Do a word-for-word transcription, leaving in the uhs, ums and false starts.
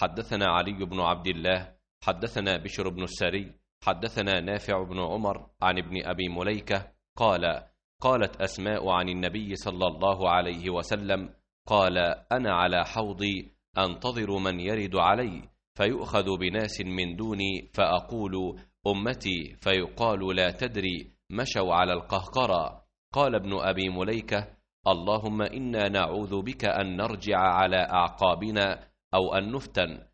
حدثنا علي بن عبد الله حدثنا بشر بن السري حدثنا نافع بن عمر عن ابن أبي مليكة قال قالت أسماء عن النبي صلى الله عليه وسلم قال أنا على حوضي أنتظر من يرد علي فيؤخذ بناس من دوني فأقول أمتي فيقال لا تدري مشوا على القهقرى. قال ابن أبي مليكة اللهم إنا نعوذ بك أن نرجع على أعقابنا أو أن نفتن